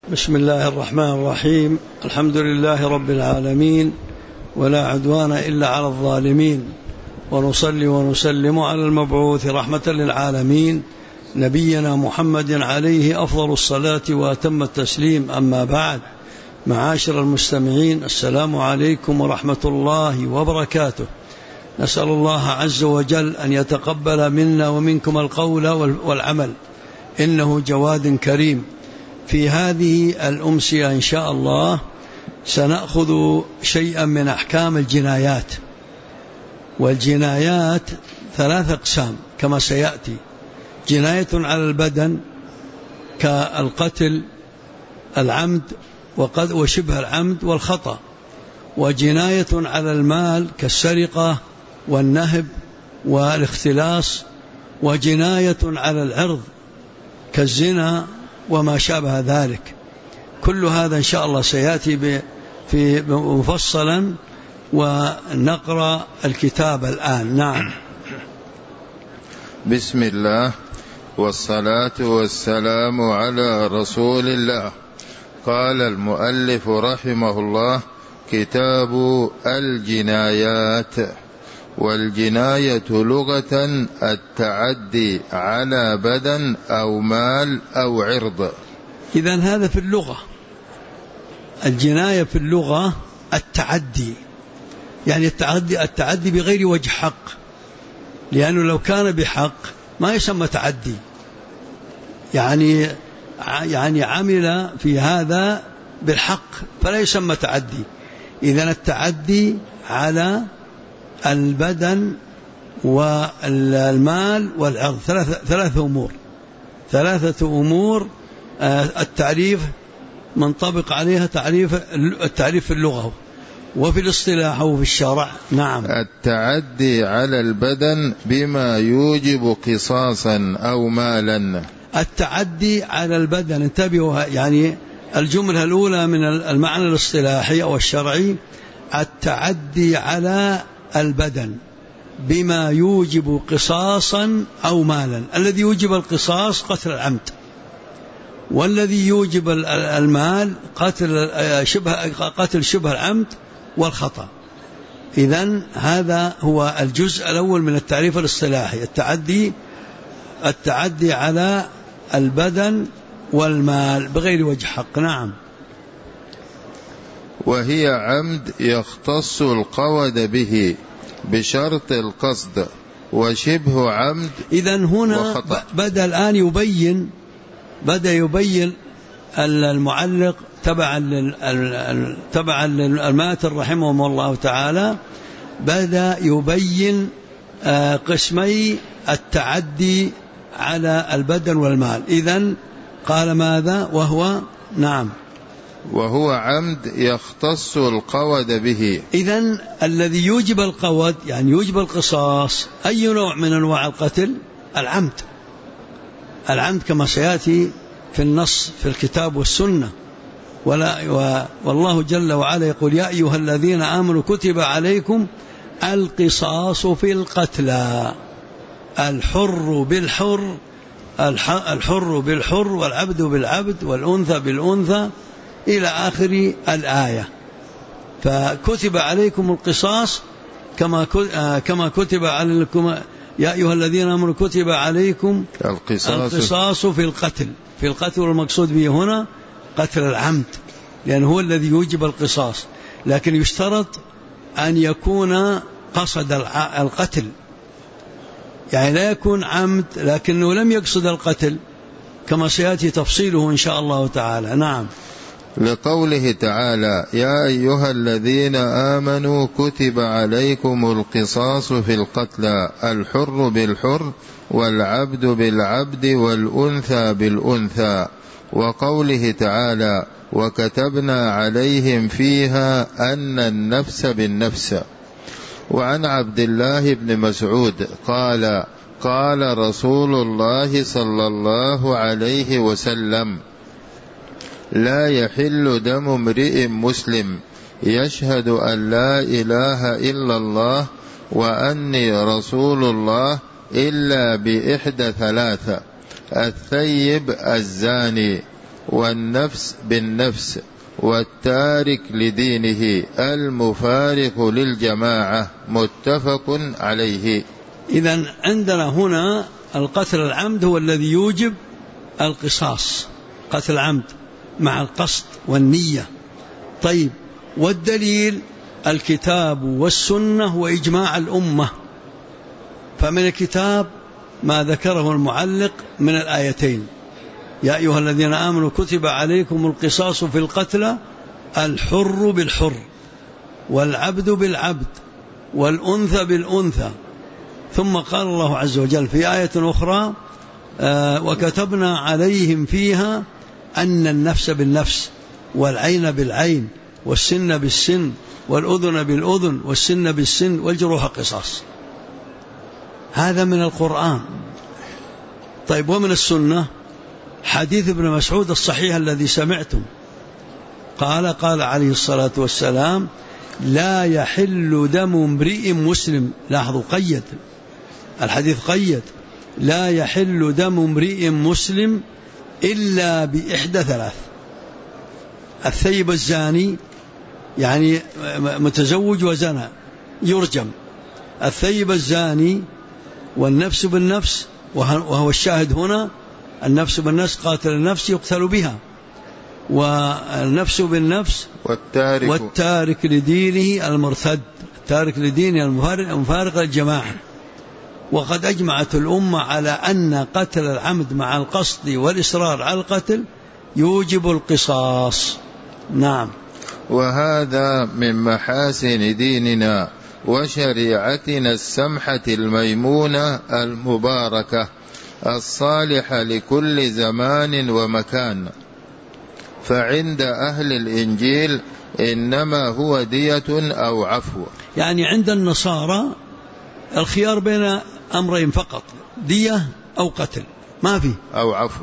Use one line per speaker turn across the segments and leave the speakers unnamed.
بسم الله الرحمن الرحيم. الحمد لله رب العالمين، ولا عدوان إلا على الظالمين، ونصلي ونسلم على المبعوث رحمة للعالمين نبينا محمد عليه أفضل الصلاة وأتم التسليم. أما بعد، معاشر المستمعين، السلام عليكم ورحمة الله وبركاته. نسأل الله عز وجل أن يتقبل منا ومنكم القول والعمل، إنه جواد كريم. في هذه الأمسية إن شاء الله سنأخذ شيئا من أحكام الجنايات. والجنايات 3 أقسام كما سيأتي: جناية على البدن كالقتل، العمد وشبه العمد والخطأ، وجناية على المال كالسرقة والنهب والاختلاس، وجناية على العرض كالزنا وما شابه ذلك. كل هذا إن شاء الله سيأتي في مفصلا، ونقرأ الكتاب الآن. نعم.
بسم الله والصلاة والسلام على رسول الله. قال المؤلف رحمه الله: كتاب الجنايات. والجناية لغة التعدي على بدن أو مال أو عرض.
إذن هذا في اللغة، الجناية في اللغة التعدي، يعني التعدي بغير وجه حق، لأنه لو كان بحق ما يسمى تعدي، يعني عمل في هذا بالحق فلا يسمى تعدي. إذن التعدي على البدن والمال والعرض ثلاثة أمور. التعريف منطبق عليها التعريف في اللغة وفي الاصطلاح وفي الشرع. نعم.
التعدي على البدن بما يوجب قصاصا أو مالا.
التعدي على البدن، انتبهوا، يعني الجملة الأولى من المعنى الاصطلاحي أو الشرعي: التعدي على البدن بما يوجب قصاصا أو مالا. الذي يوجب القصاص قتل العمد، والذي يوجب المال قتل شبه العمد والخطأ. إذن هذا هو الجزء الأول من التعريف الاصطلاحي: التعدي على البدن والمال بغير وجه حق. نعم.
وهي عمد يختص القود به بشرط القصد، وشبه عمد.
إذن هنا بدأ الآن يبين المعلق تبعا للماتن رحمهم الله تعالى، بدأ يبين قسمي التعدي على البدن والمال. إذن قال ماذا؟
وهو عمد يختص القود به.
إذن الذي يوجب القود، يعني يوجب القصاص، أي نوع من أنواع القتل؟ العمد كما سيأتي في النص في الكتاب والسنة. والله جل وعلا يقول: يا أيها الذين آمنوا كتب عليكم القصاص في القتلى، الحر بالحر والعبد بالعبد والأنثى بالأنثى إلى آخر الآية. فكتب عليكم القصاص كما كتب عليكم يا أيها الذين آمنوا كتب عليكم القصاص في القتل، والمقصود به هنا قتل العمد، لأنه هو الذي يوجب القصاص. لكن يشترط أن يكون قصد القتل، يعني لا يكون عمد لكنه لم يقصد القتل، كما سيأتي تفصيله إن شاء الله تعالى. نعم.
لقوله تعالى: يا أيها الذين آمنوا كتب عليكم القصاص في القتلى، الحر بالحر والعبد بالعبد والأنثى بالأنثى. وقوله تعالى: وكتبنا عليهم فيها أن النفس بالنفس. وعن عبد الله بن مسعود قال: قال رسول الله صلى الله عليه وسلم: لا يحل دم امرئ مسلم يشهد أن لا إله إلا الله وأني رسول الله إلا بإحدى 3: الثيب الزاني، والنفس بالنفس والتارك لدينه المفارق للجماعة متفق عليه.
إذن عندنا هنا القتل العمد هو الذي يوجب القصاص، قتل العمد مع القصد والنية. طيب، والدليل الكتاب والسنة وإجماع الأمة. فمن الكتاب ما ذكره المعلق من الآيتين: يا أيها الذين آمنوا كتب عليكم القصاص في القتلى الحر بالحر والعبد بالعبد والأنثى بالأنثى. ثم قال الله عز وجل في آية أخرى: وكتبنا عليهم فيها أن النفس بالنفس والعين بالعين والسن بالسن والأذن بالأذن والسن بالسن والجروح قصاص. هذا من القرآن. طيب، ومن السنة حديث ابن مسعود الصحيح الذي سمعتم، قال عليه الصلاة والسلام: لا يحل دم امرئ مسلم. لاحظوا، قيد الحديث، قيد: لا يحل دم امرئ مسلم إلا بإحدى ثلاث: الثيب الزاني، يعني متزوج وزنى يرجم، الثيب الزاني، والنفس بالنفس، وهو الشاهد هنا، النفس بالنفس قاتل النفس يقتل بها، والنفس بالنفس، والتارك لدينه المرتد، التارك لدينه المفارق للجماعة. وقد أجمعت الأمة على أن قتل العمد مع القصد والإصرار على القتل يوجب القصاص. نعم.
وهذا من محاسن ديننا وشريعتنا السمحة الميمونة المباركة الصالحة لكل زمان ومكان. فعند أهل الإنجيل إنما هو دية أو عفو.
يعني عند النصارى الخيار بين أمرين فقط: دية أو قتل، ما في
أو عفو.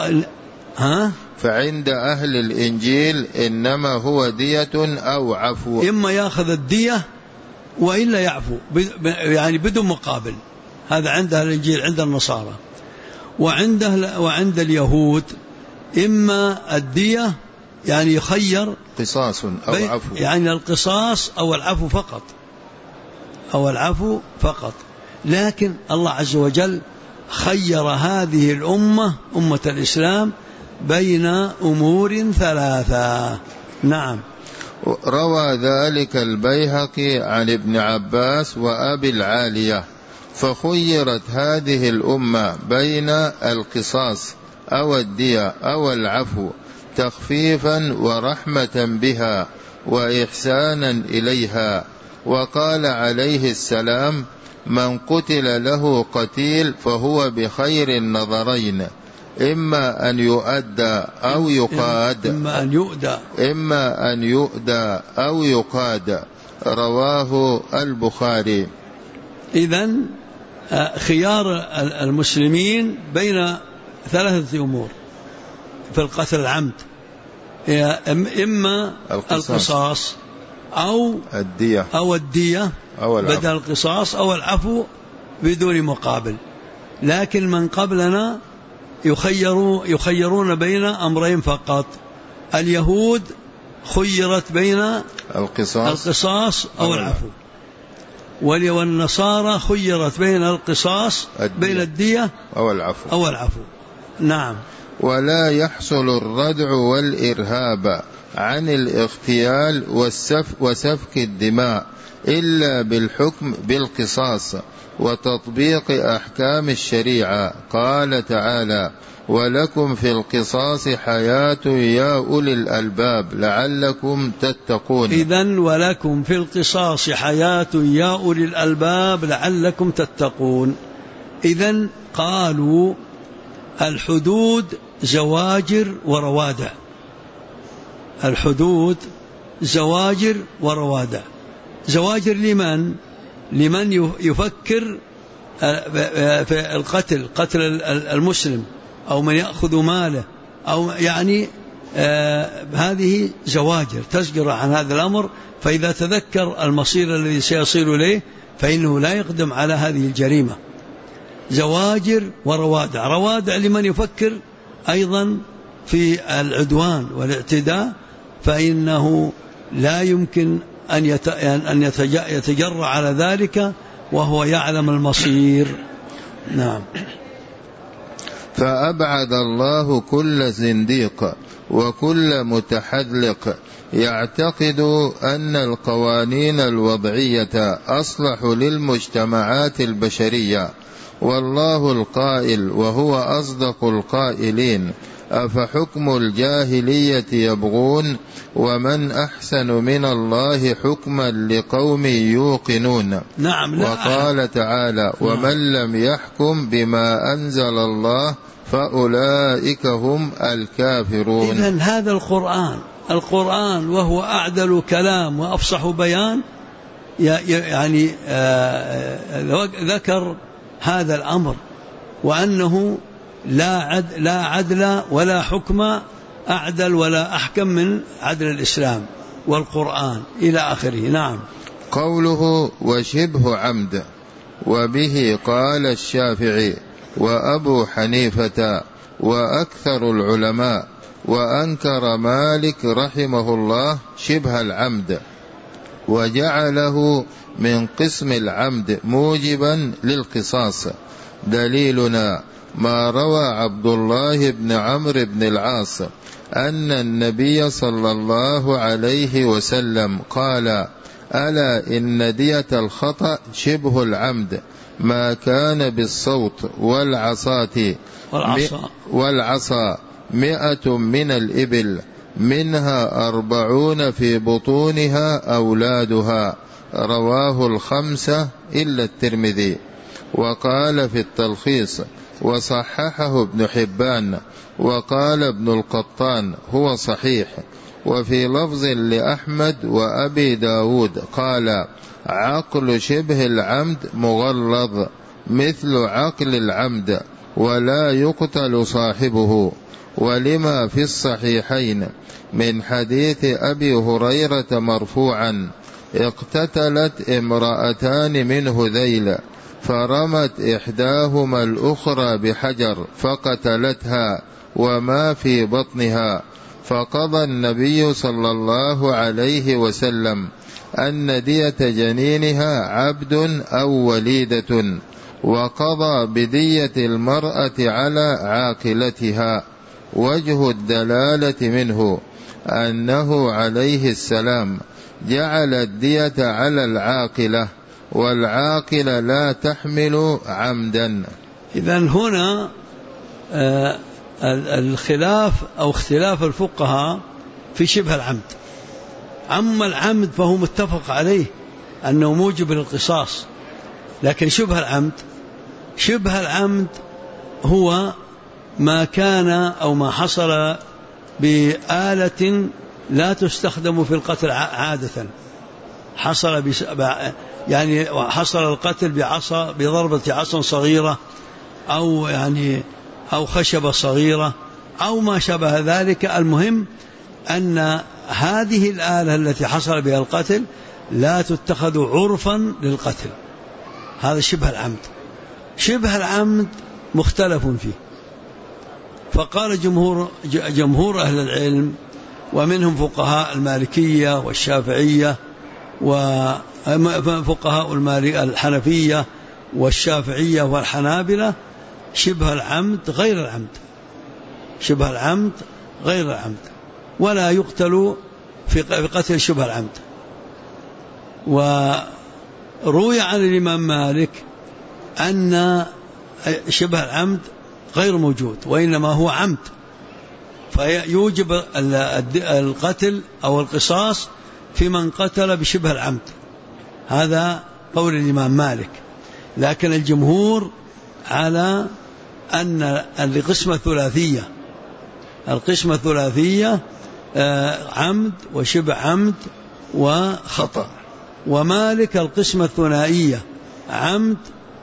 فعند أهل الإنجيل إنما هو دية أو عفو،
إما يأخذ الدية وإلا يعفو، يعني بدون مقابل. هذا عند أهل الإنجيل. عند النصارى وعند اليهود إما الدية، يعني يخير
قصاص أو عفو،
يعني القصاص أو العفو فقط، أو العفو فقط. لكن الله عز وجل خير هذه الأمة، أمة الإسلام، بين أمور ثلاثة. نعم.
روى ذلك البيهقي عن ابن عباس وأبي العالية: فخيرت هذه الأمة بين القصاص أو الدية أو العفو تخفيفا ورحمة بها وإحسانا إليها. وقال عليه السلام: من قتل له قتيل فهو بخير النظرين، إما أن يؤدى أو يقاد، إما أن يؤدى أو يقاد. رواه البخاري.
إذن خيار المسلمين بين ثلاثة أمور في القتل العمد: إما القصاص أو الدية بدل القصاص، أو العفو بدون مقابل. لكن من قبلنا يخيرون بين أمرين فقط: اليهود خيرت بين القصاص أو العفو، والنصارى خيرت بين القصاص، بين الدية أو العفو. نعم.
ولا يحصل الردع والإرهاب عن الاغتيال وسفك الدماء إلا بالحكم بالقصاص وتطبيق أحكام الشريعة. قال تعالى: ولكم في القصاص حياة يا أولي الألباب لعلكم تتقون.
إذن ولكم في القصاص حياة يا أولي الألباب لعلكم تتقون. إذن قالوا الحدود زواجر وروادع، الحدود زواجر وروادع. زواجر لمن يفكر في القتل، قتل المسلم، أو من يأخذ ماله، أو يعني هذه زواجر تزجر عن هذا الأمر، فإذا تذكر المصير الذي سيصير إليه فإنه لا يقدم على هذه الجريمة. زواجر وروادع. روادع لمن يفكر أيضا في العدوان والاعتداء فإنه لا يمكن أن يتجرأ على ذلك وهو يعلم المصير. نعم.
فأبعد الله كل زنديق وكل متحذلق يعتقد أن القوانين الوضعية أصلح للمجتمعات البشرية، والله القائل وهو أصدق القائلين: أفحكم الجاهلية يبغون ومن أحسن من الله حكما لقوم يوقنون.
نعم.
وقال تعالى: ومن لم يحكم بما أنزل الله فأولئك هم الكافرون.
إذن هذا القرآن وهو أعدل كلام وأفصح بيان يعني ذكر هذا الأمر، وأنه لا عدل ولا حكم أعدل ولا أحكم من عدل الإسلام والقرآن إلى آخره. نعم.
قوله وشبه عمد، وبه قال الشافعي وأبو حنيفة وأكثر العلماء، وأنكر مالك رحمه الله شبه العمد وجعله من قسم العمد موجبا للقصاص. دليلنا ما روى عبد الله بن عمرو بن العاص أن النبي صلى الله عليه وسلم قال: ألا إن دية الخطأ شبه العمد ما كان بالصوت والعصا 100 من الإبل، منها 40 في بطونها أولادها. رواه 5 إلا الترمذي. وقال في التلخيص وصححه ابن حبان، وقال ابن القطان هو صحيح. وفي لفظ لأحمد وأبي داود قال: عقل شبه العمد مغلظ مثل عقل العمد ولا يقتل صاحبه. ولما في الصحيحين من حديث أبي هريرة مرفوعا: اقتتلت امرأتان من هذيل فرمت إحداهما الأخرى بحجر فقتلتها وما في بطنها، فقضى النبي صلى الله عليه وسلم أن دية جنينها عبد أو وليدة، وقضى بدية المرأة على عاقلتها. وجه الدلالة منه أنه عليه السلام جعل الدية على العاقلة، والعاقلة لا تحمل عمدا.
إذن هنا الخلاف أو اختلاف الفقهاء في شبه العمد. أما العمد فهو متفق عليه أنه موجب للقصاص، لكن شبه العمد هو ما كان أو ما حصل بآلة لا تستخدم في القتل عادة، يعني حصل القتل بضربة عصا صغيرة أو خشبة صغيرة أو ما شابه ذلك. المهم أن هذه الآلة التي حصل بها القتل لا تتخذ عرفا للقتل. هذا شبه العمد مختلف فيه. فقال جمهور أهل العلم ومنهم فقهاء المالكية والشافعية وفقهاء الحنفية والشافعية والحنابلة: شبه العمد غير العمد، ولا يقتل في قتل شبه العمد. وروي عن الإمام مالك أن شبه العمد غير موجود، وإنما هو عمد، فيوجب القتل أو القصاص في من قتل بشبه العمد. هذا قول الإمام مالك. لكن الجمهور على أن القسمة ثلاثية عمد وشبه عمد وخطأ. ومالك القسمة الثنائية عمد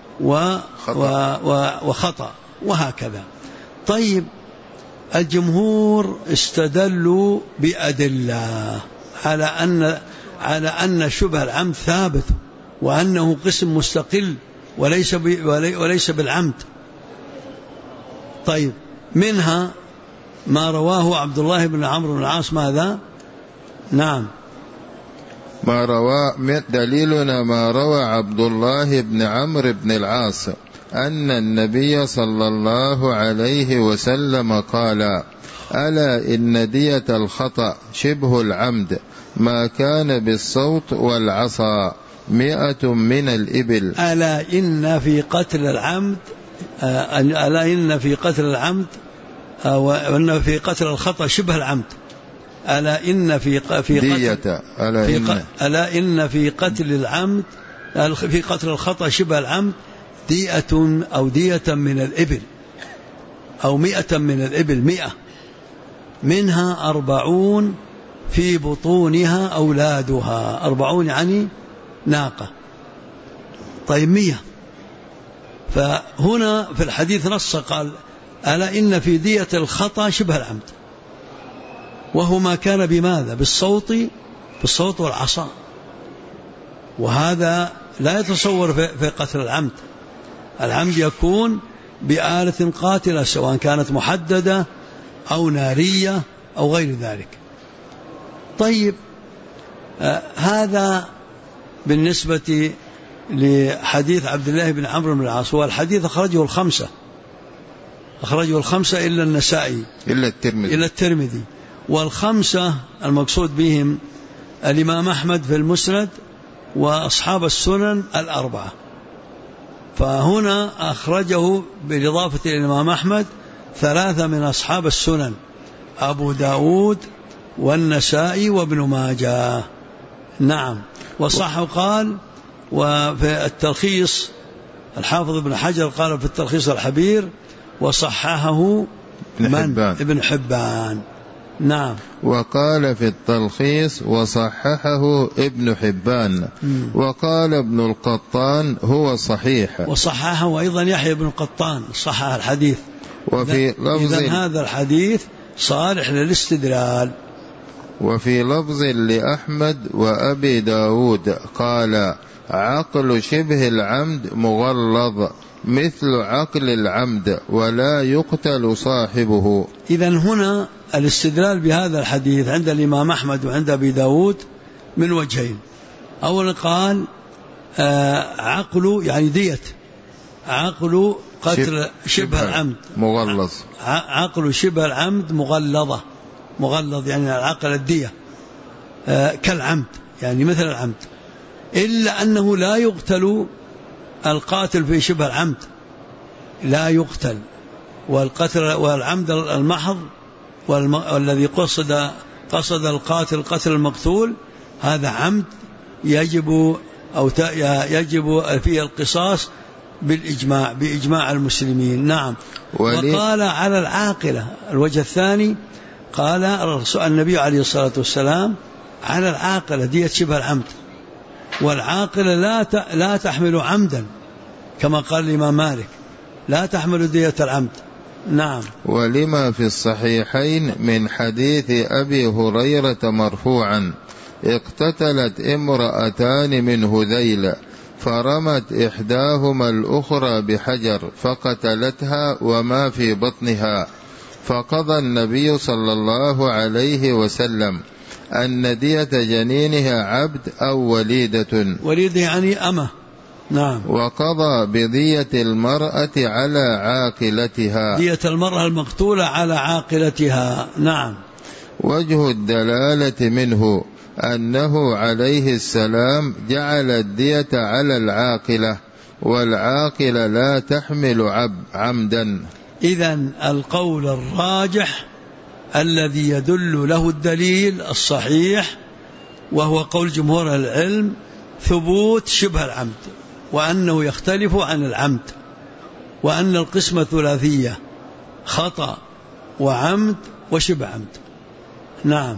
وخطأ، وهكذا. طيب، الجمهور استدلوا بأدلة على أن شبه العمد ثابت، وأنه قسم مستقل وليس بالعمد. طيب، منها ما رواه عبد الله بن عمرو بن العاص ماذا؟ نعم،
ما روى دليلنا ما روى عبد الله بن عمرو بن العاص أن النبي صلى الله عليه وسلم قال: ألا إن دية الخطأ شبه العمد ما كان بالصوت والعصا 100 من الإبل.
ألا إن في قتل العمد ألا إن في قتل العمد وأن في قتل الخطأ شبه العمد. ألا إن في قتل ألا إن في قتل العمد في قتل الخطأ شبه العمد دية أو دية من الإبل أو 100 من الإبل، 100 منها 40 في بطونها أولادها، 40 يعني ناقة. طيب 100. فهنا في الحديث نص قال: ألا إن في دية الخطأ شبه العمد، وهو ما كان بماذا؟ بالصوت والعصا، وهذا لا يتصور في قتل العمد. العمد يكون بآلة قاتلة سواء كانت محددة أو نارية أو غير ذلك. طيب هذا بالنسبة لحديث عبد الله بن عمرو بن العاص. والحديث أخرجه الخمسة إلا النسائي إلا الترمذي. والخمسة المقصود بهم الإمام أحمد في المسند وأصحاب السنن الأربعة. فهنا أخرجه بالإضافة إلى الإمام أحمد 3 من أصحاب السنن: أبو داود والنسائي وابن ماجه. نعم. وصح قال. وفي التلخيص الحافظ ابن حجر قال في التلخيص الحبير: وصححه ابن حبان. نعم.
وقال في التلخيص: وصححه ابن حبان. وقال ابن القطان: هو صحيح.
وصححه أيضا يحيى بن القطان، صحح الحديث.
وفي لفظ
إذن هذا الحديث صالح للاستدلال.
وفي لفظ لأحمد وأبي داود قال: عقل شبه العمد مغلظ مثل عقل العمد ولا يقتل صاحبه.
إذن هنا الاستدلال بهذا الحديث عند الإمام أحمد وعند أبي داود من وجهين. أولا قال عقل يعني دية، عقل قتل شبه العمد
مغلظ،
عقل شبه العمد مغلظ يعني العقل الدية كالعمد يعني مثل العمد، إلا أنه لا يقتل القاتل في شبه العمد، لا يقتل. والقتل والعمد المحض والذي قصد القاتل قتل المقتول هذا عمد يجب فيه القصاص بإجماع المسلمين. نعم. وقال على العاقلة. الوجه الثاني قال النبي عليه الصلاة والسلام: على العاقلة دية شبه العمد، والعاقلة لا تحمل عمدا كما قال الإمام مالك، لا تحمل دية العمد. نعم.
ولما في الصحيحين من حديث أبي هريرة مرفوعا: اقتتلت امرأتان من هذيل فرمت إحداهما الأخرى بحجر فقتلتها وما في بطنها، فقضى النبي صلى الله عليه وسلم أن دية جنينها عبد أو وليدة
يعني أمة. نعم.
وقضى بدية المرأة على عاقلتها،
دية المرأة المقتولة على عاقلتها. نعم.
وجه الدلالة منه أنه عليه السلام جعل الدية على العاقلة، والعاقلة لا تحمل عمدا. إذن
القول الراجح الذي يدل له الدليل الصحيح وهو قول جمهور العلم ثبوت شبه العمد، وأنه يختلف عن العمد، وأن القسمة ثلاثية: خطأ وعمد وشبه عمد. نعم.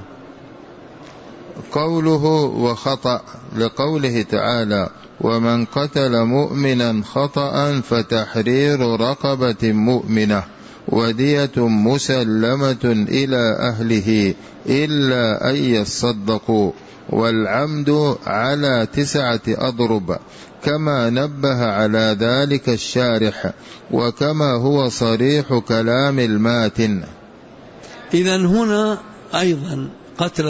قوله وخطأ لقوله تعالى: ومن قتل مؤمنا خطأ فتحرير رقبة مؤمنة ودية مسلمة إلى أهله إلا أن يصدقوا، والعمد على 9 أضرب، كما نبه على ذلك الشارح وكما هو صريح كلام الماتن.
إذن هنا أيضا قتل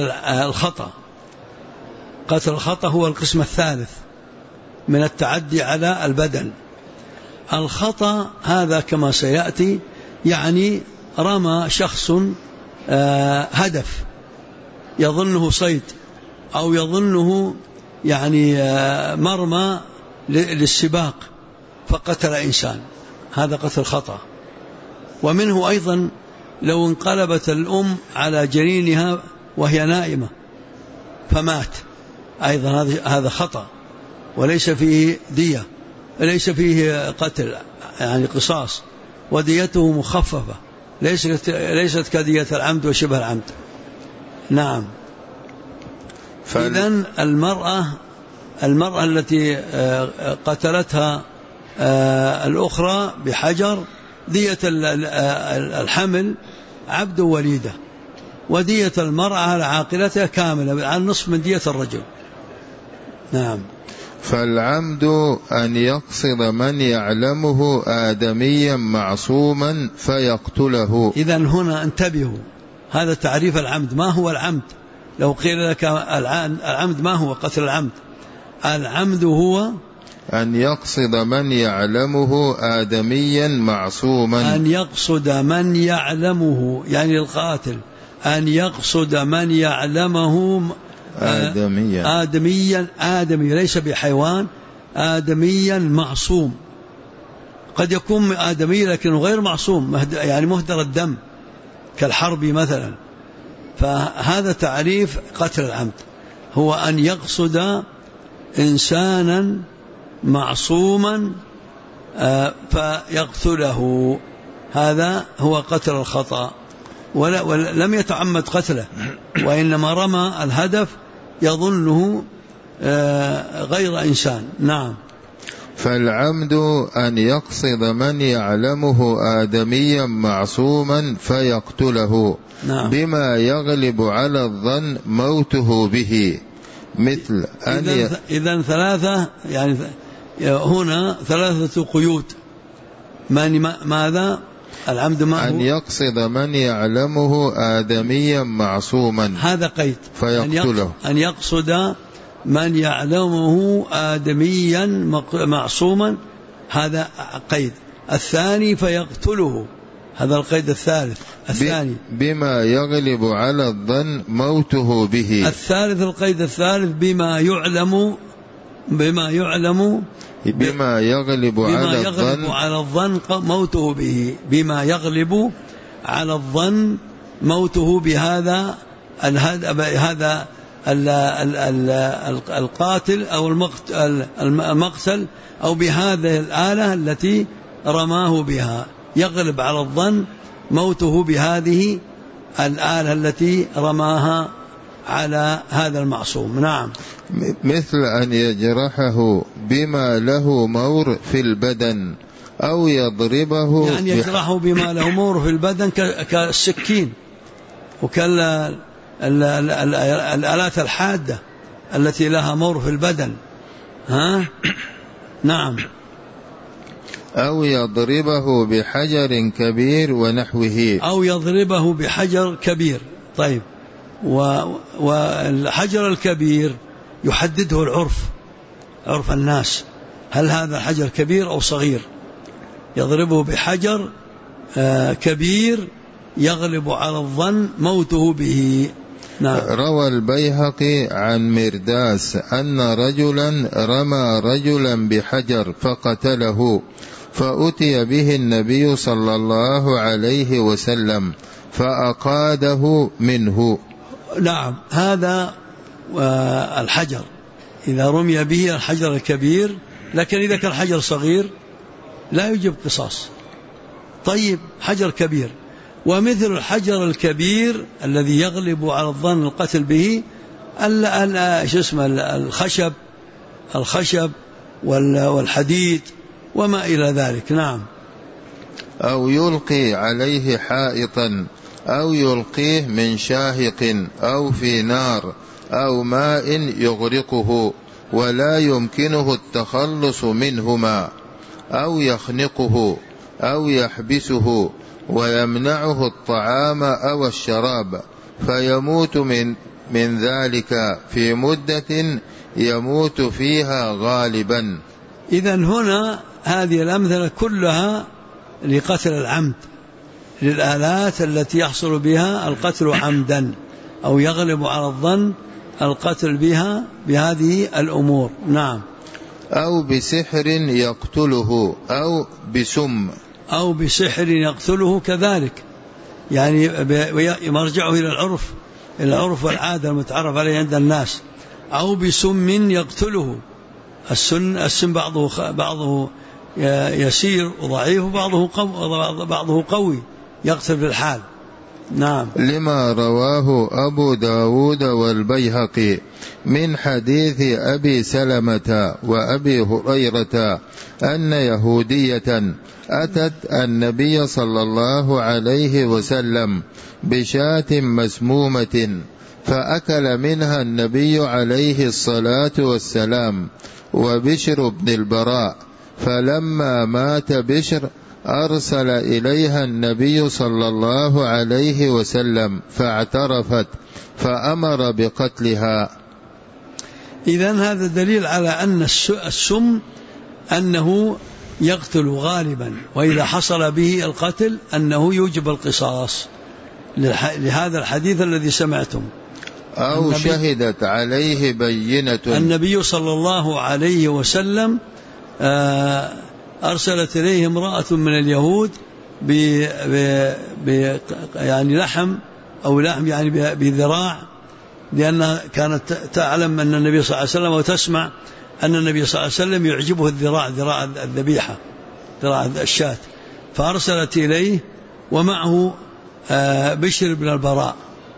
الخطأ هو القسم الثالث من التعدي على البدن. الخطأ هذا كما سيأتي يعني رمى شخص هدف يظنه صيد أو يظنه يعني مرمى للسباق فقتل إنسان، هذا قتل خطأ. ومنه أيضا لو انقلبت الأم على جنينها وهي نائمة فمات، أيضا هذا خطأ وليس فيه دية، ليس فيه قتل يعني قصاص، وديته مخففة ليست كدية العمد وشبه العمد. نعم. إذن المرأة التي قتلتها الأخرى بحجر دية الحمل عبد وليدة، ودية المرأة على عاقلتها كاملة عن نصف من دية الرجل. نعم.
فالعمد أن يقصد من يعلمه آدميا معصوما فيقتله.
إذن هنا انتبهوا، هذا تعريف العمد. ما هو العمد؟ لو قيل لك العمد ما هو قتل العمد؟ العمد هو
أن يقصد من يعلمه آدميا معصوما.
أن يقصد من يعلمه يعني القاتل، أن يقصد من يعلمه آدميا ليس بحيوان، آدميا معصوم. قد يكون آدمي لكنه غير معصوم، يعني مهدر الدم كالحرب مثلا. فهذا تعريف قتل العمد، هو أن يقصد إنسانا معصوما فيقتله، هذا هو قتل الخطأ. ولم يتعمد قتله، وإنما رمى الهدف يظنه غير إنسان. نعم.
فالعمد أن يقصد من يعلمه آدميا معصوما فيقتله. نعم. بما يغلب على الظن موته به، مثل أن
إذن ثلاثة، يعني هنا ثلاثة قيود. ماذا العمد؟ ما هو؟
أن يقصد من يعلمه آدميا معصوما،
هذا قيد،
فيقتله.
أن يقصد من يعلمه آدميا معصوما، هذا قيد. الثاني فيقتله، هذا القيد الثالث. الثاني
بما يغلب على الظن موته به.
الثالث القيد الثالث بما يغلب على الظن موته به، بما يغلب على الظن موته بهذا هذا القاتل أو المقتل، أو بهذه الآلة التي رماه بها، يغلب على الظن موته بهذه الآلة التي رماها على هذا المعصوم. نعم.
مثل أن يجرحه بما له مور في البدن أو يضربه،
يعني يجرحه بما له مور في البدن كالسكين وكالآلات الحادة التي لها مور في البدن. نعم.
أو يضربه بحجر كبير ونحوه.
أو يضربه بحجر كبير. طيب، والحجر الكبير يحدده العرف، عرف الناس، هل هذا حجر كبير أو صغير؟ يضربه بحجر كبير يغلب على الظن موته به. نعم.
روى البيهقي عن مرداس أن رجلا رمى رجلا بحجر فقتله، فأتي به النبي صلى الله عليه وسلم فأقاده منه.
نعم. هذا الحجر إذا رمي به الحجر الكبير، لكن إذا كان حجر صغير لا يجب قصاص. طيب، حجر كبير. ومثل الحجر الكبير الذي يغلب على الظن القتل به الخشب والحديد وما إلى ذلك. نعم.
أو يلقي عليه حائطا أو يلقيه من شاهق أو في نار أو ماء يغرقه ولا يمكنه التخلص منهما، أو يخنقه أو يحبسه ويمنعه الطعام أو الشراب فيموت من ذلك في مدة يموت فيها غالبا.
إذن هنا هذه الأمثلة كلها لقتل العمد، للآلات التي يحصل بها القتل عمدا أو يغلب على الظن القتل بها بهذه الأمور. نعم.
أو بسحر يقتله أو بسم،
أو بسحر يقتله كذلك، يعني مرجعه إلى العرف والعادة المتعرف عليه عند الناس. أو بسم يقتله، السم بعضه يسير وضعيف وبعضه قوي يقتل في الحال. نعم.
لما رواه أبو داود والبيهقي من حديث أبي سلمة وأبي هريرة أن يهودية أتت النبي صلى الله عليه وسلم بشاة مسمومة فأكل منها النبي عليه الصلاة والسلام وبشر بن البراء، فلما مات بشر أرسل إليها النبي صلى الله عليه وسلم فاعترفت فأمر بقتلها.
إذن هذا دليل على أن السم أنه يقتل غالبا، وإذا حصل به القتل أنه يوجب القصاص لهذا الحديث الذي سمعتم.
أو شهدت عليه بينة.
النبي صلى الله عليه وسلم أرسلت إليه امرأة من اليهود يعني لحم يعني بذراع، لأنها كانت تعلم أن النبي صلى الله عليه وسلم وتسمع أن النبي صلى الله عليه وسلم يعجبه ذراع الذبيحة، ذراع الشاة، فأرسلت إليه ومعه بشر بن البراء.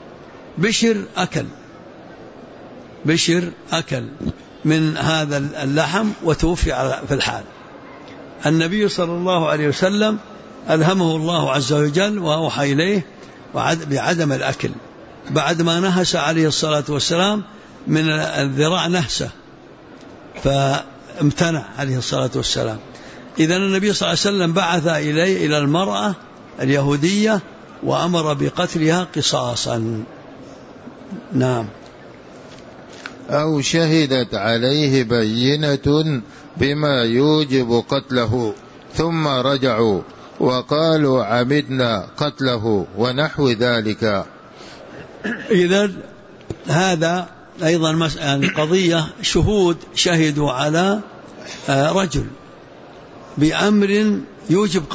بشر أكل من هذا اللحم وتوفي في الحال. النبي صلى الله عليه وسلم ألهمه الله عز وجل وأوحى إليه بعدم الأكل بعد ما نهس عليه الصلاة والسلام من الذراع نهسة، فامتنع عليه الصلاة والسلام. إذن النبي صلى الله عليه وسلم بعث إلى المرأة اليهودية وأمر بقتلها قصاصا. نعم.
أو شهدت عليه بينة بما يوجب قتله ثم رجعوا وقالوا عمدنا قتله ونحو ذلك.
إذن هذا أيضا قضية شهود شهدوا على رجل بأمر يوجب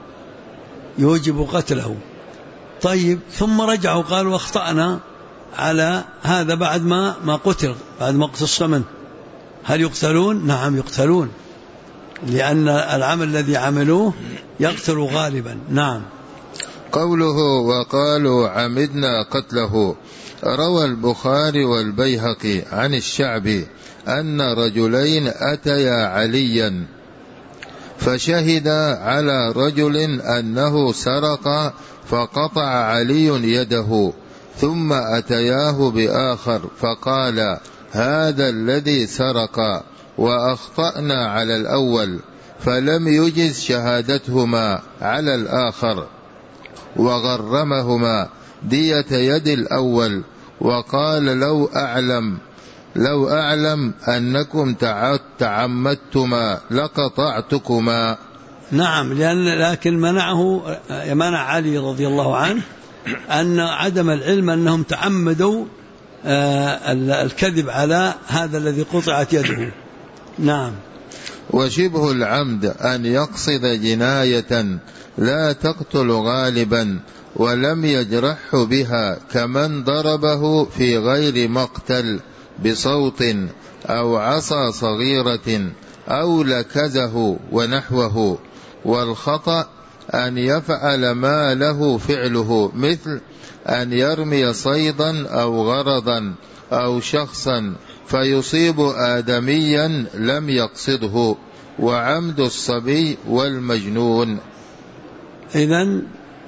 قتله، طيب ثم رجعوا قالوا اخطأنا على هذا بعد ما قتل، بعد ما اقتص منه، هل يقتلون؟ نعم يقتلون، لأن العمل الذي عملوه يقتل غالبا. نعم.
قوله وقالوا عمدنا قتله، روى البخاري والبيهقي عن الشعبي أن رجلين أتيا عليا فشهد على رجل أنه سرق فقطع علي يده، ثم أتياه بآخر فقال هذا الذي سرق وأخطأنا على الأول، فلم يجز شهادتهما على الآخر وغرمهما دية يد الأول، وقال لو أعلم أنكم تعمدتما لقطعتكما.
نعم، لكن منع علي رضي الله عنه أن عدم العلم أنهم تعمدوا الكذب على هذا الذي قطعت يده. نعم.
وشبه العمد أن يقصد جناية لا تقتل غالبا ولم يجرح بها، كمن ضربه في غير مقتل بصوت أو عصا صغيرة أو لكزه ونحوه. والخطأ أن يفعل ما له فعله، مثل أن يرمي صيدا أو غرضا أو شخصا فيصيب آدميا لم يقصده. وعمد الصبي والمجنون.
إذن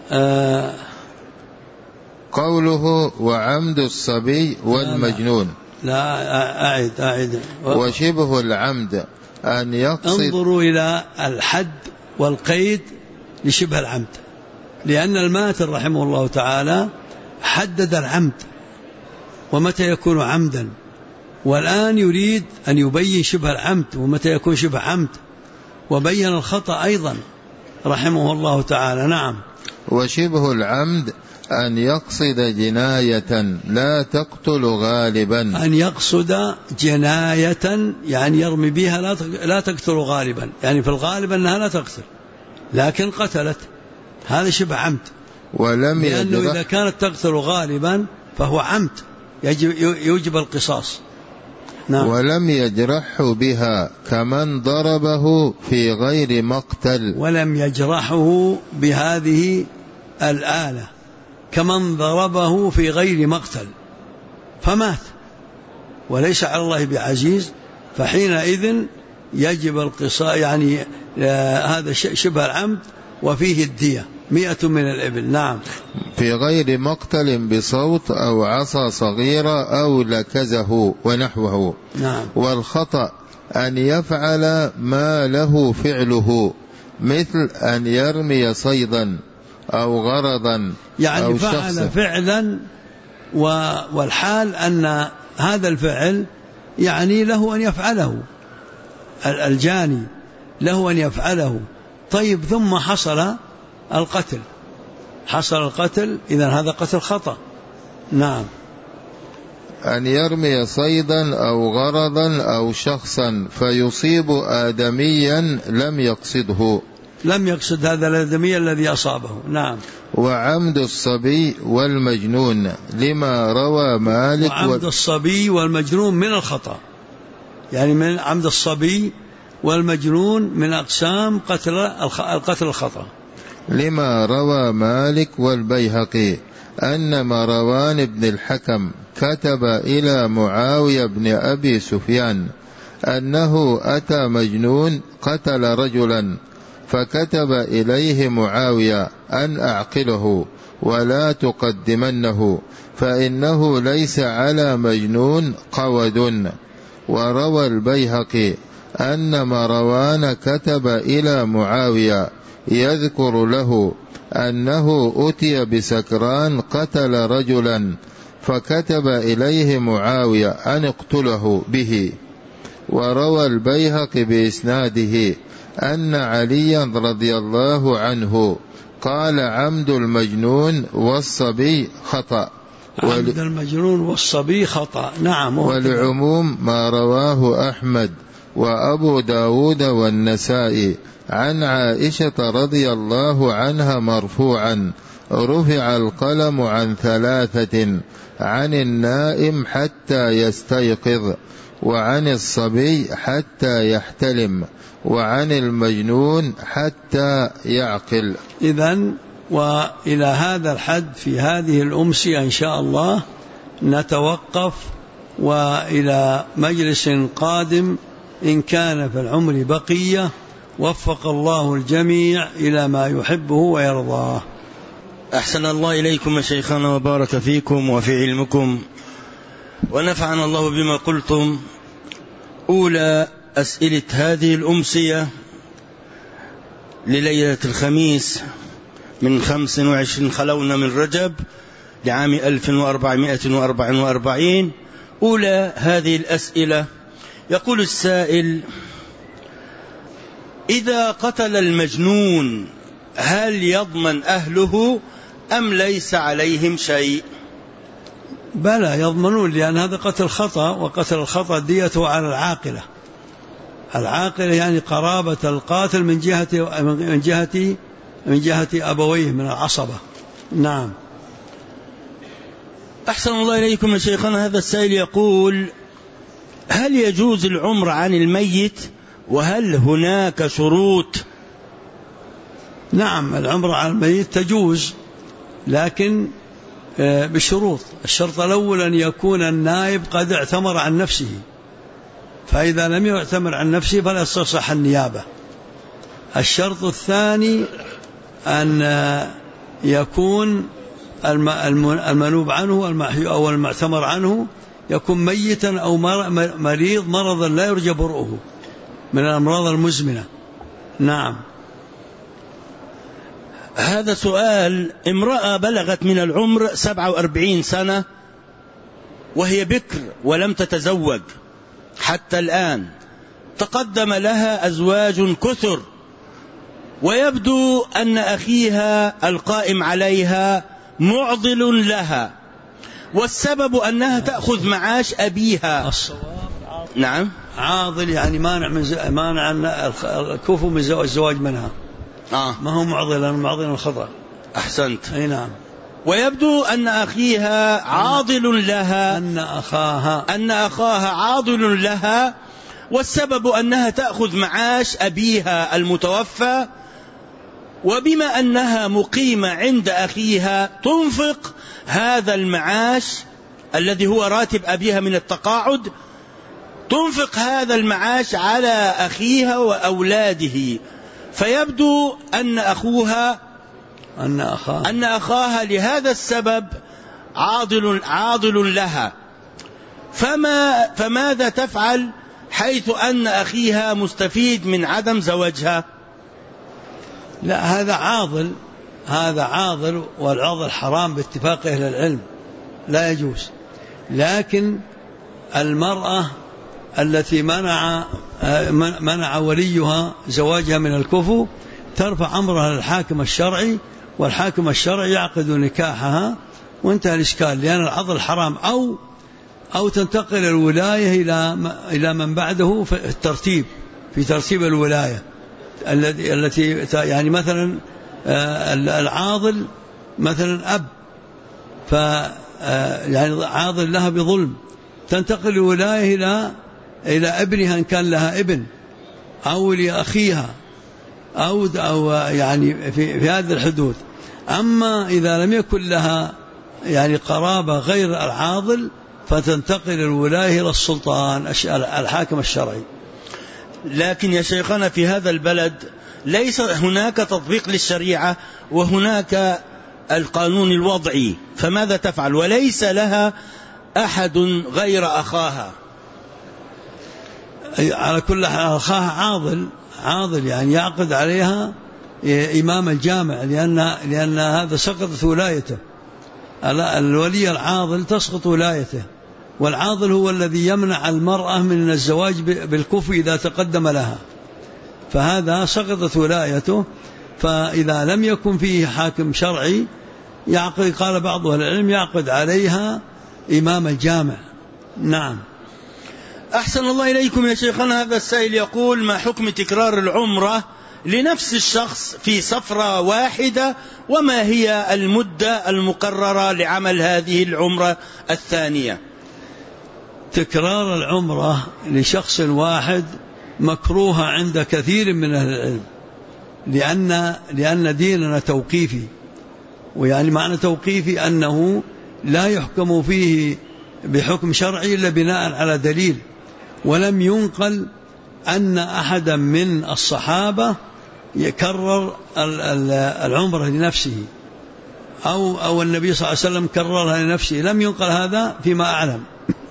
قوله وعمد الصبي والمجنون
لا أعد.
وشبه العمد أن يقصد.
انظروا إلى الحد والقيد لشبه العمد، لأن الماتن رحمه الله تعالى حدد العمد ومتى يكون عمدا، والآن يريد أن يبين شبه العمد ومتى يكون شبه عمد، وبين الخطأ أيضا رحمه الله تعالى. نعم.
وشبه العمد أن يقصد جناية لا تقتل غالبا.
أن يقصد جناية يعني يرمي بها لا تقتل غالبا، يعني في الغالب أنها لا تقتل لكن قتلت، هذا شبه عمد. لأنه إذا كانت تقتل غالبا فهو عمد يوجب القصاص. نعم.
ولم يجرحه بها كمن ضربه في غير مقتل.
ولم يجرحه بهذه الآلة كمن ضربه في غير مقتل فمات وليس على الله بعزيز، فحينئذ يجب القصاص، يعني هذا شبه العمد وفيه الدية 100 من الإبل. نعم.
في غير مقتل بصوت أو عصا صغيرة أو لكزه ونحوه.
نعم.
والخطأ أن يفعل ما له فعله، مثل أن يرمي صيدا أو غرضا
يعني
أو
فعل
شخص
فعلا والحال أن هذا الفعل يعني له أن يفعله، الجاني له أن يفعله. طيب ثم حصل القتل، إذن هذا قتل خطأ. نعم.
أن يرمي صيدا أو غرضا أو شخصا فيصيب آدميا لم يقصد
هذا الآدمي الذي أصابه. نعم.
وعمد الصبي والمجنون لما روى مالك.
وعمد الصبي والمجنون من الخطأ، يعني من عمد الصبي والمجنون من أقسام القتل الخطأ.
لما روى مالك والبيهقي أن مروان بن الحكم كتب إلى معاوية بن أبي سفيان أنه أتى مجنون قتل رجلا، فكتب إليه معاوية أن أعقله ولا تقدمنه فإنه ليس على مجنون قود. وروى البيهقي أن مروان كتب إلى معاوية يذكر له أنه أتي بسكران قتل رجلا، فكتب إليه معاوية أن اقتله به. وروى البيهقي بإسناده أن عليا رضي الله عنه قال عمد المجنون والصبي خطأ.
عمد المجنون والصبي خطأ. نعم.
ولعموم ما رواه أحمد وأبو داود والنسائي عن عائشة رضي الله عنها مرفوعا: رفع القلم عن 3، عن النائم حتى يستيقظ، وعن الصبي حتى يحتلم، وعن المجنون حتى يعقل.
إذن وإلى هذا الحد في هذه الأمسية إن شاء الله نتوقف، وإلى مجلس قادم إن كان في العمر بقية وفق الله الجميع إلى ما يحبه ويرضاه.
أحسن الله إليكم شيخنا وبارك فيكم وفي علمكم، ونفعنا الله بما قلتم. أولى أسئلة هذه الأمسية لليلة الخميس من 25 خلونا من رجب لعام 1444. أولى هذه الأسئلة يقول السائل: إذا قتل المجنون هل يضمن أهله أم ليس عليهم شيء؟
بلى يضمنون، لأن هذا قتل خطأ، وقتل الخطأ ديته على العاقلة يعني قرابة القاتل من جهة أبويه من العصبة. نعم.
أحسن الله إليكم يا شيخنا. هذا السائل يقول: هل يجوز العمر عن الميت، وهل هناك شروط؟
نعم، العمر عن الميت تجوز لكن بشروط. الشرط الأول أن يكون النائب قد اعتمر عن نفسه، فإذا لم يعتمر عن نفسه فلا يستصح النيابة. الشرط الثاني أن يكون المنوب عنه أو المعتمر عنه يكون ميتا أو مريض مرضا لا يرجى برؤه من الأمراض المزمنة. نعم.
هذا سؤال: امرأة بلغت من العمر 47 سنة وهي بكر ولم تتزوج حتى الآن، تقدم لها أزواج كثر، ويبدو أن أخيها القائم عليها معضل لها، والسبب أنها تأخذ معاش أبيها.
الصواب
نعم،
عاضل يعني مانع الكفو من الزواج منها. ما هو معضل، معضل الخطأ.
أحسنت.
أي نعم.
ويبدو أن أخيها عاضل لها،
أن
أخاها عاضل لها، والسبب أنها تأخذ معاش أبيها المتوفى، وبما أنها مقيمة عند أخيها تنفق هذا المعاش الذي هو راتب أبيها من التقاعد، تنفق هذا المعاش على أخيها وأولاده، فيبدو أن أخاها لهذا السبب عاضل لها. فماذا تفعل حيث أن أخيها مستفيد من عدم زواجها؟
لا، هذا عاضل، والعاضل حرام باتفاق أهل العلم، لا يجوز. لكن المرأة التي منع وليها زواجها من الكفو ترفع أمرها للحاكم الشرعي، والحاكم الشرعي يعقد نكاحها وانتهى الإشكال، لأن العضل حرام. أو تنتقل الولاية إلى من بعده في ترتيب الولاية التي يعني مثلا العاضل مثلا أب، يعني عاضل لها بظلم، تنتقل الولاية إلى ابنها إن كان لها ابن، أو لأخيها، أو يعني في هذه الحدود. أما إذا لم يكن لها يعني قرابة غير العاضل فتنتقل الولاية إلى السلطان الحاكم الشرعي.
لكن يا شيخنا في هذا البلد ليس هناك تطبيق للشريعة، وهناك القانون الوضعي، فماذا تفعل وليس لها أحد غير أخاها؟
على كل حال أخاها عاضل يعني يعقد عليها إمام الجامع، لأن هذا سقطت ولايته. الولي العاضل تسقط ولايته، والعاضل هو الذي يمنع المرأة من الزواج بالكفو إذا تقدم لها، فهذا سقطت ولايته. فإذا لم يكن فيه حاكم شرعي يعقد، قال بعض أهل العلم يعقد عليها إمام الجامع. نعم.
أحسن الله إليكم يا شيخنا. هذا السائل يقول: ما حكم تكرار العمرة لنفس الشخص في سفرة واحدة، وما هي المدة المقررة لعمل هذه العمرة الثانية؟
تكرار العمرة لشخص واحد مكروهة عند كثير من أهل العلم، لأن ديننا توقيفي، ويعني معنى توقيفي أنه لا يحكم فيه بحكم شرعي إلا بناء على دليل، ولم ينقل أن أحدا من الصحابة يكرر العمرة لنفسه أو النبي صلى الله عليه وسلم كررها لنفسه، لم ينقل هذا فيما أعلم.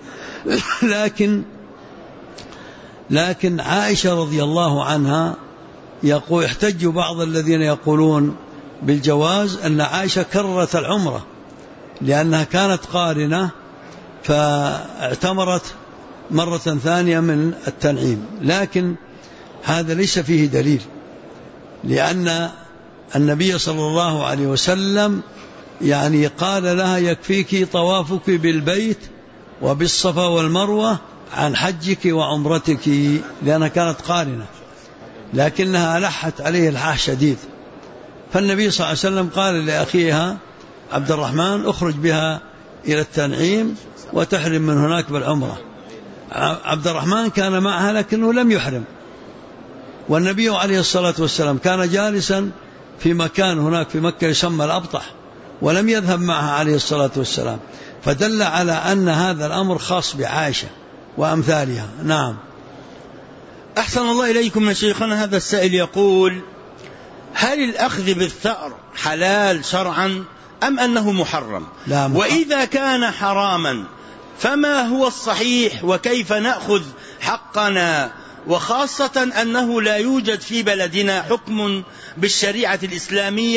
لكن عائشة رضي الله عنها يحتج بعض الذين يقولون بالجواز أن عائشة كررت العمرة لأنها كانت قارنة فاعتمرت مرة ثانية من التنعيم، لكن هذا ليس فيه دليل، لأن النبي صلى الله عليه وسلم يعني قال لها: يكفيك طوافك بالبيت وبالصفا والمروة عن حجك وعمرتك، لأنها كانت قارنة، لكنها ألحت عليه الحاح شديد. فالنبي صلى الله عليه وسلم قال لأخيها عبد الرحمن: اخرج بها إلى التنعيم وتحرم من هناك بالعمرة. عبد الرحمن كان معها لكنه لم يحرم، والنبي عليه الصلاة والسلام كان جالسا في مكان هناك في مكة يسمى الأبطح، ولم يذهب معها عليه الصلاة والسلام، فدل على أن هذا الأمر خاص بعائشة وأمثالها. نعم.
أحسن الله إليكم يا شيخنا. هذا السائل يقول: هل الأخذ بالثأر حلال شرعا أم أنه محرم؟ وإذا كان حراما فما هو الصحيح، وكيف نأخذ حقنا، وخاصة أنه لا يوجد في بلدنا حكم بالشريعة الإسلامية،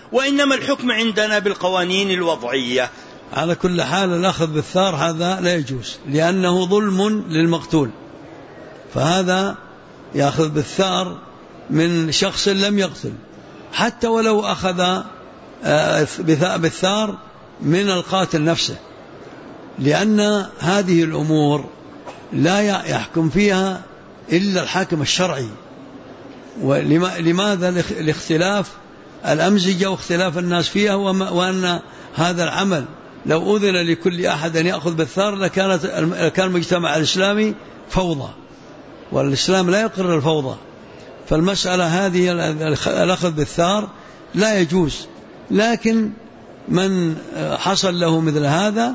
وإنما الحكم عندنا بالقوانين الوضعية.
على كل حال الأخذ بالثار هذا لا يجوز، لأنه ظلم للمقتول، فهذا يأخذ بالثار من شخص لم يقتل، حتى ولو أخذ بالثار من القاتل نفسه، لأن هذه الأمور لا يحكم فيها إلا الحاكم الشرعي. ولماذا؟ لاختلاف الأمزجة واختلاف الناس فيها، وأن هذا العمل لو أذن لكل أحد أن يأخذ بالثار لكان المجتمع الإسلامي فوضى، والإسلام لا يقر الفوضى. فالمسألة هذه الأخذ بالثار لا يجوز، لكن من حصل له مثل هذا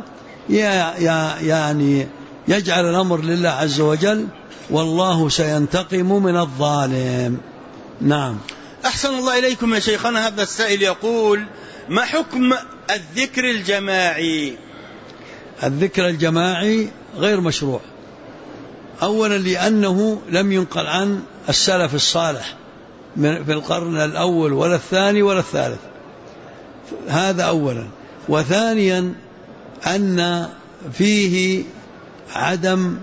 يعني يجعل الأمر لله عز وجل، والله سينتقم من الظالم. نعم.
أحسن الله إليكم يا شيخنا. هذا السائل يقول: ما حكم الذكر الجماعي؟
الذكر الجماعي غير مشروع، أولا لأنه لم ينقل عن السلف الصالح في القرن الأول ولا الثاني ولا الثالث، هذا أولا. وثانيا أن فيه عدم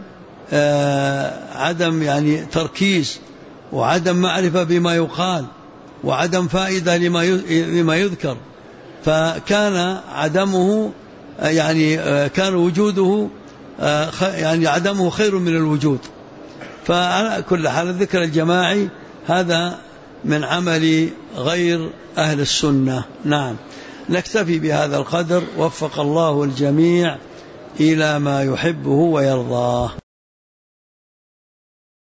يعني تركيز، وعدم معرفة بما يقال، وعدم فائدة لما يذكر، فكان عدمه يعني كان وجوده يعني عدمه خير من الوجود. فعلى كل حال الذكر الجماعي هذا من عمل غير أهل السنة. نعم. نكتفي بهذا القدر، وفق الله الجميع إلى ما يحبه ويرضاه.